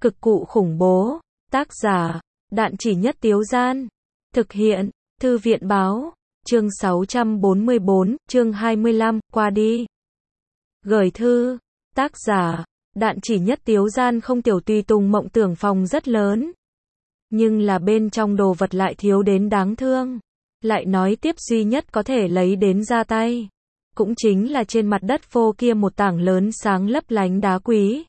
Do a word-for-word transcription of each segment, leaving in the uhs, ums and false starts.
Cực cụ khủng bố. Tác giả, Đạn Chỉ Nhất Tiếu Gian. Thực hiện, Thư viện Báo. Chương sáu trăm bốn mươi bốn, chương hai mươi lăm, qua đi. Gửi thư. Tác giả, Đạn Chỉ Nhất Tiếu Gian. Không, Tiểu Tùy Tùng mộng tưởng phòng rất lớn, nhưng là bên trong đồ vật lại thiếu đến đáng thương. Lại nói tiếp, duy nhất có thể lấy đến ra tay, cũng chính là trên mặt đất phô kia một tảng lớn sáng lấp lánh đá quý.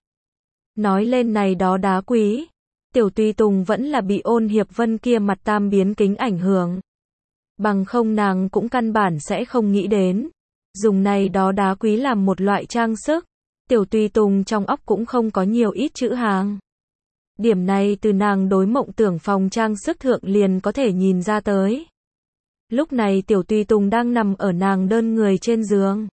Nói lên này đó đá quý, Tiểu Tùy Tùng vẫn là bị Ôn Hiệp Vân kia mặt tam biến kính ảnh hưởng. Bằng không nàng cũng căn bản sẽ không nghĩ đến dùng này đó đá quý làm một loại trang sức. Tiểu Tùy Tùng trong óc cũng không có nhiều ít chữ hàng. Điểm này từ nàng đối mộng tưởng phòng trang sức thượng liền có thể nhìn ra tới. Lúc này Tiểu Tùy Tùng đang nằm ở nàng đơn người trên giường.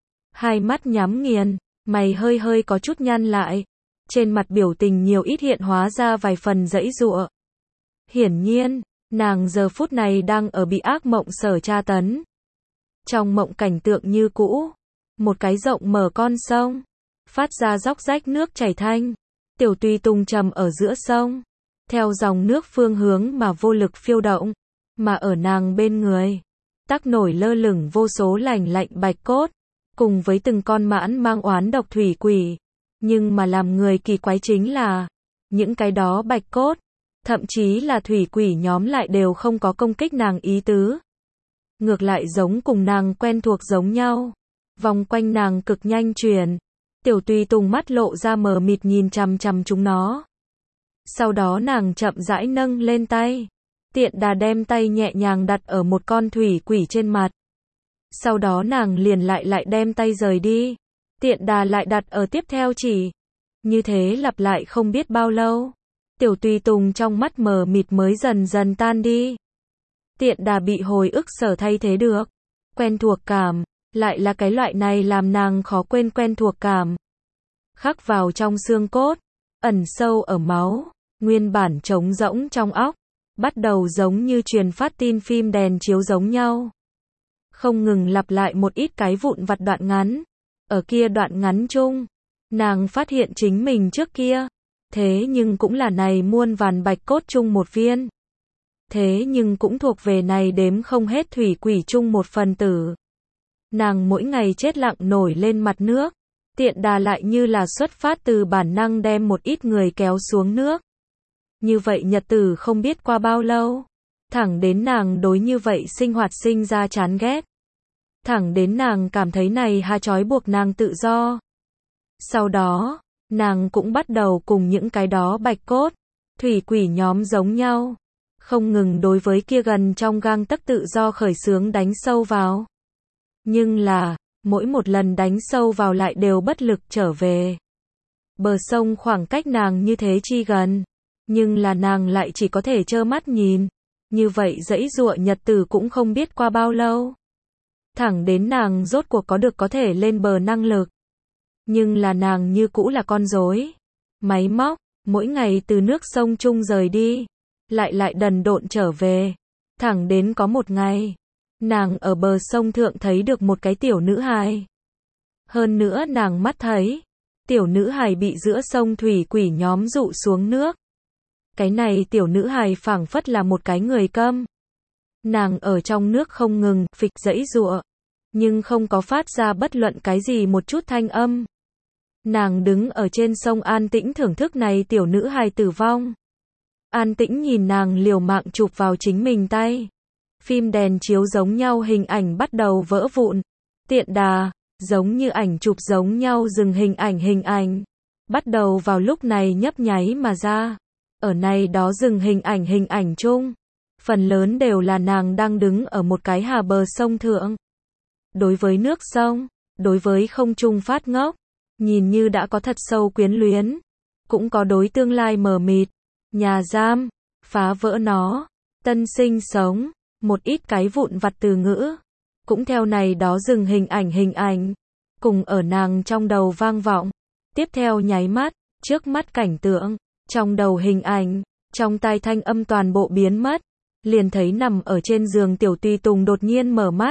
Hai mắt nhắm nghiền, mày hơi hơi có chút nhăn lại. Trên mặt biểu tình nhiều ít hiện hóa ra vài phần giãy giụa. Hiển nhiên, nàng giờ phút này đang ở bị ác mộng sở tra tấn. Trong mộng cảnh tượng như cũ, một cái rộng mở con sông, phát ra róc rách nước chảy thanh. Tiểu Tùy Tùng trầm ở giữa sông, theo dòng nước phương hướng mà vô lực phiêu động, mà ở nàng bên người, tắc nổi lơ lửng vô số lành lạnh bạch cốt, cùng với từng con mãn mang oán độc thủy quỷ. Nhưng mà làm người kỳ quái chính là, những cái đó bạch cốt, thậm chí là thủy quỷ nhóm lại đều không có công kích nàng ý tứ. Ngược lại giống cùng nàng quen thuộc giống nhau, vòng quanh nàng cực nhanh chuyển. Tiểu Tùy Tùng mắt lộ ra mờ mịt nhìn chằm chằm chúng nó. Sau đó nàng chậm rãi nâng lên tay, tiện đà đem tay nhẹ nhàng đặt ở một con thủy quỷ trên mặt. Sau đó nàng liền lại lại đem tay rời đi, tiện đà lại đặt ở tiếp theo chỉ. Như thế lặp lại không biết bao lâu, Tiểu Tùy Tùng trong mắt mờ mịt mới dần dần tan đi. Tiện đà bị hồi ức sở thay thế được. Quen thuộc cảm, lại là cái loại này làm nàng khó quên quen thuộc cảm. Khắc vào trong xương cốt, ẩn sâu ở máu, nguyên bản trống rỗng trong óc, bắt đầu giống như truyền phát tin phim đèn chiếu giống nhau. Không ngừng lặp lại một ít cái vụn vặt đoạn ngắn. Ở kia đoạn ngắn chung, nàng phát hiện chính mình trước kia, thế nhưng cũng là này muôn vàn bạch cốt chung một viên. Thế nhưng cũng thuộc về này đếm không hết thủy quỷ chung một phần tử. Nàng mỗi ngày chết lặng nổi lên mặt nước, tiện đà lại như là xuất phát từ bản năng đem một ít người kéo xuống nước. Như vậy nhật tử không biết qua bao lâu, thẳng đến nàng đối như vậy sinh hoạt sinh ra chán ghét. Thẳng đến nàng cảm thấy này ha trói buộc nàng tự do. Sau đó, nàng cũng bắt đầu cùng những cái đó bạch cốt, thủy quỷ nhóm giống nhau, không ngừng đối với kia gần trong gang tấc tự do khởi xướng đánh sâu vào. Nhưng là, mỗi một lần đánh sâu vào lại đều bất lực trở về. Bờ sông khoảng cách nàng như thế chi gần, nhưng là nàng lại chỉ có thể trơ mắt nhìn. Như vậy giãy giụa nhật tử cũng không biết qua bao lâu. Thẳng đến nàng rốt cuộc có được có thể lên bờ năng lực. Nhưng là nàng như cũ là con rối, máy móc, mỗi ngày từ nước sông chung rời đi, lại lại đần độn trở về. Thẳng đến có một ngày, nàng ở bờ sông thượng thấy được một cái tiểu nữ hài. Hơn nữa nàng mắt thấy, tiểu nữ hài bị giữa sông thủy quỷ nhóm dụ xuống nước. Cái này tiểu nữ hài phảng phất là một cái người câm. Nàng ở trong nước không ngừng phịch giãy giụa, nhưng không có phát ra bất luận cái gì một chút thanh âm. Nàng đứng ở trên sông an tĩnh thưởng thức này tiểu nữ hài tử vong. An tĩnh nhìn nàng liều mạng chụp vào chính mình tay. Phim đèn chiếu giống nhau hình ảnh bắt đầu vỡ vụn. Tiện đà, giống như ảnh chụp giống nhau dừng hình ảnh hình ảnh. Bắt đầu vào lúc này nhấp nháy mà ra. Ở này đó dừng hình ảnh hình ảnh chung. Phần lớn đều là nàng đang đứng ở một cái hà bờ sông thượng. Đối với nước sông, đối với không trung phát ngốc, nhìn như đã có thật sâu quyến luyến, cũng có đối tương lai mờ mịt, nhà giam, phá vỡ nó, tân sinh sống, một ít cái vụn vặt từ ngữ, cũng theo này đó dừng hình ảnh hình ảnh, cùng ở nàng trong đầu vang vọng. Tiếp theo nháy mắt, trước mắt cảnh tượng, trong đầu hình ảnh, trong tai thanh âm toàn bộ biến mất. Liền thấy nằm ở trên giường Tiểu Tùy Tùng đột nhiên mở mắt.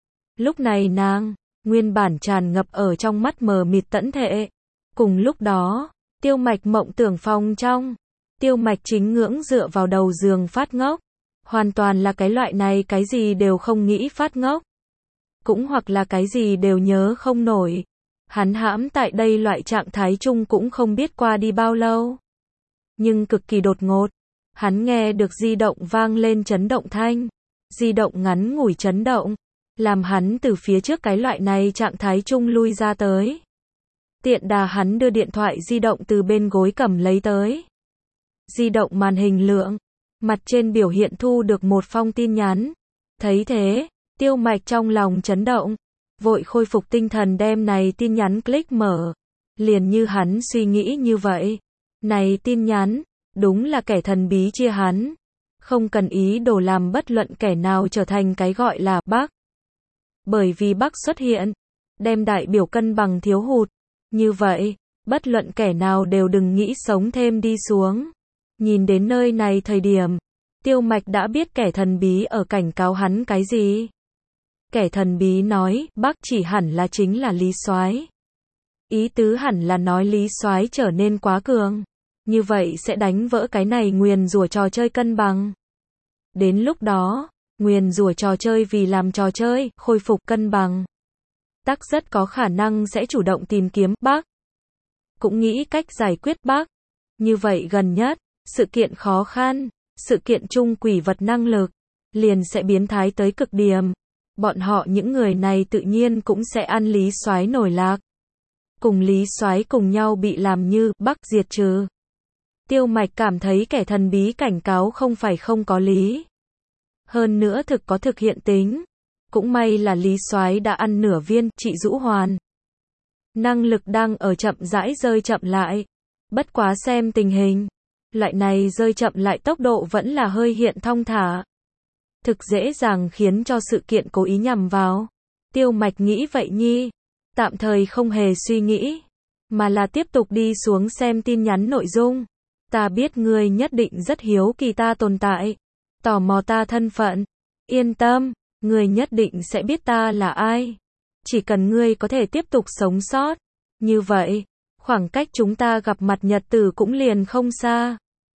Lúc này nàng, nguyên bản tràn ngập ở trong mắt mờ mịt tẫn thệ. Cùng lúc đó, Tiêu Mạch mộng tưởng phòng trong. Tiêu Mạch chính ngưỡng dựa vào đầu giường phát ngốc. Hoàn toàn là cái loại này cái gì đều không nghĩ phát ngốc. Cũng hoặc là cái gì đều nhớ không nổi. Hắn hãm tại đây loại trạng thái chung cũng không biết qua đi bao lâu. Nhưng cực kỳ đột ngột. Hắn nghe được di động vang lên chấn động thanh. Di động ngắn ngủi chấn động. Làm hắn từ phía trước cái loại này trạng thái chung lui ra tới. Tiện đà hắn đưa điện thoại di động từ bên gối cầm lấy tới. Di động màn hình lượng. Mặt trên biểu hiện thu được một phong tin nhắn. Thấy thế, Tiêu Mạch trong lòng chấn động. Vội khôi phục tinh thần đem này tin nhắn click mở. Liền như hắn suy nghĩ như vậy. Này tin nhắn, đúng là kẻ thần bí chia hắn. Không cần ý đồ làm bất luận kẻ nào trở thành cái gọi là Bắc. Bởi vì Bắc xuất hiện, đem đại biểu cân bằng thiếu hụt. Như vậy, bất luận kẻ nào đều đừng nghĩ sống thêm đi xuống. Nhìn đến nơi này thời điểm, Tiêu Mạch đã biết kẻ thần bí ở cảnh cáo hắn cái gì. Kẻ thần bí nói, Bắc chỉ hẳn là chính là Lý Soái. Ý tứ hẳn là nói Lý Soái trở nên quá cường. Như vậy sẽ đánh vỡ cái này nguyền rủa trò chơi cân bằng. Đến lúc đó, nguyền rủa trò chơi vì làm trò chơi, khôi phục cân bằng. Tắc rất có khả năng sẽ chủ động tìm kiếm Bắc. Cũng nghĩ cách giải quyết Bắc. Như vậy gần nhất, sự kiện khó khăn, sự kiện chung quỷ vật năng lực, liền sẽ biến thái tới cực điểm. Bọn họ những người này tự nhiên cũng sẽ ăn Lý Soái nổi lạc. Cùng Lý Soái cùng nhau bị làm như Bắc diệt trừ. Tiêu Mạch cảm thấy kẻ thần bí cảnh cáo không phải không có lý. Hơn nữa thực có thực hiện tính. Cũng may là Lý Soái đã ăn nửa viên trị dũ hoàn. Năng lực đang ở chậm rãi rơi chậm lại. Bất quá xem tình hình. Loại này rơi chậm lại tốc độ vẫn là hơi hiện thong thả. Thực dễ dàng khiến cho sự kiện cố ý nhằm vào. Tiêu Mạch nghĩ vậy nhi. Tạm thời không hề suy nghĩ. Mà là tiếp tục đi xuống xem tin nhắn nội dung. Ta biết ngươi nhất định rất hiếu kỳ ta tồn tại. Tò mò ta thân phận. Yên tâm, ngươi nhất định sẽ biết ta là ai. Chỉ cần ngươi có thể tiếp tục sống sót. Như vậy, khoảng cách chúng ta gặp mặt nhật tử cũng liền không xa.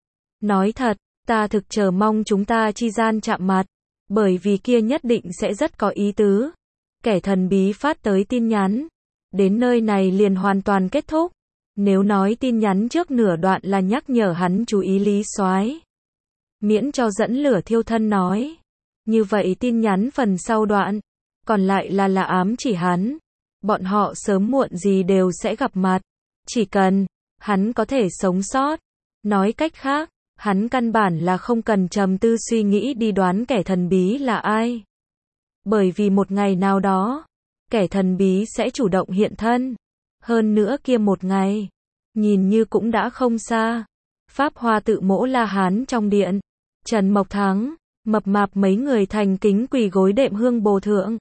Nói thật, ta thực chờ mong chúng ta chi gian chạm mặt. Bởi vì kia nhất định sẽ rất có ý tứ. Kẻ thần bí phát tới tin nhắn. Đến nơi này liền hoàn toàn kết thúc. Nếu nói tin nhắn trước nửa đoạn là nhắc nhở hắn chú ý Lý Soái, miễn cho dẫn lửa thiêu thân nói. Như vậy tin nhắn phần sau đoạn, còn lại là là ám chỉ hắn. Bọn họ sớm muộn gì đều sẽ gặp mặt. Chỉ cần, hắn có thể sống sót. Nói cách khác, hắn căn bản là không cần trầm tư suy nghĩ đi đoán kẻ thần bí là ai. Bởi vì một ngày nào đó, kẻ thần bí sẽ chủ động hiện thân. Hơn nữa kia một ngày, nhìn như cũng đã không xa. Pháp Hoa tự mỗ La Hán trong điện. Trần Mộc Thắng, mập mạp mấy người thành kính quỳ gối đệm hương bồ thượng.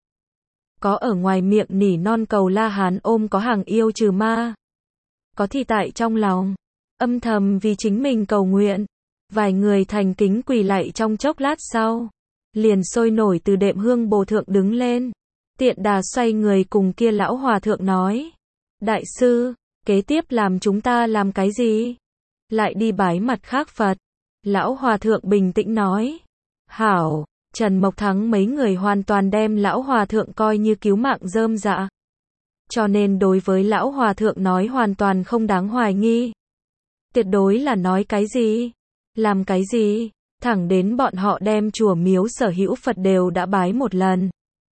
Có ở ngoài miệng nỉ non cầu La Hán ôm có hàng yêu trừ ma. Có thì tại trong lòng, âm thầm vì chính mình cầu nguyện. Vài người thành kính quỳ lạy trong chốc lát sau. Liền sôi nổi từ đệm hương bồ thượng đứng lên. Tiện đà xoay người cùng kia lão hòa thượng nói. Đại sư, kế tiếp làm chúng ta làm cái gì? Lại đi bái mặt khác Phật. Lão hòa thượng bình tĩnh nói. Hảo, Trần Mộc Thắng mấy người hoàn toàn đem lão hòa thượng coi như cứu mạng rơm dạ. Cho nên đối với lão hòa thượng nói hoàn toàn không đáng hoài nghi. Tuyệt đối là nói cái gì? Làm cái gì? Thẳng đến bọn họ đem chùa miếu sở hữu Phật đều đã bái một lần.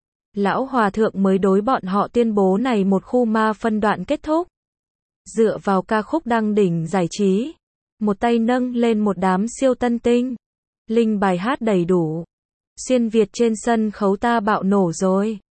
Lão hòa thượng mới đối bọn họ tuyên bố này một khu ma phân đoạn kết thúc. Dựa vào ca khúc đăng đỉnh giải trí. Một tay nâng lên một đám siêu tân tinh. Linh bài hát đầy đủ. Xuyên Việt trên sân khấu ta bạo nổ rồi.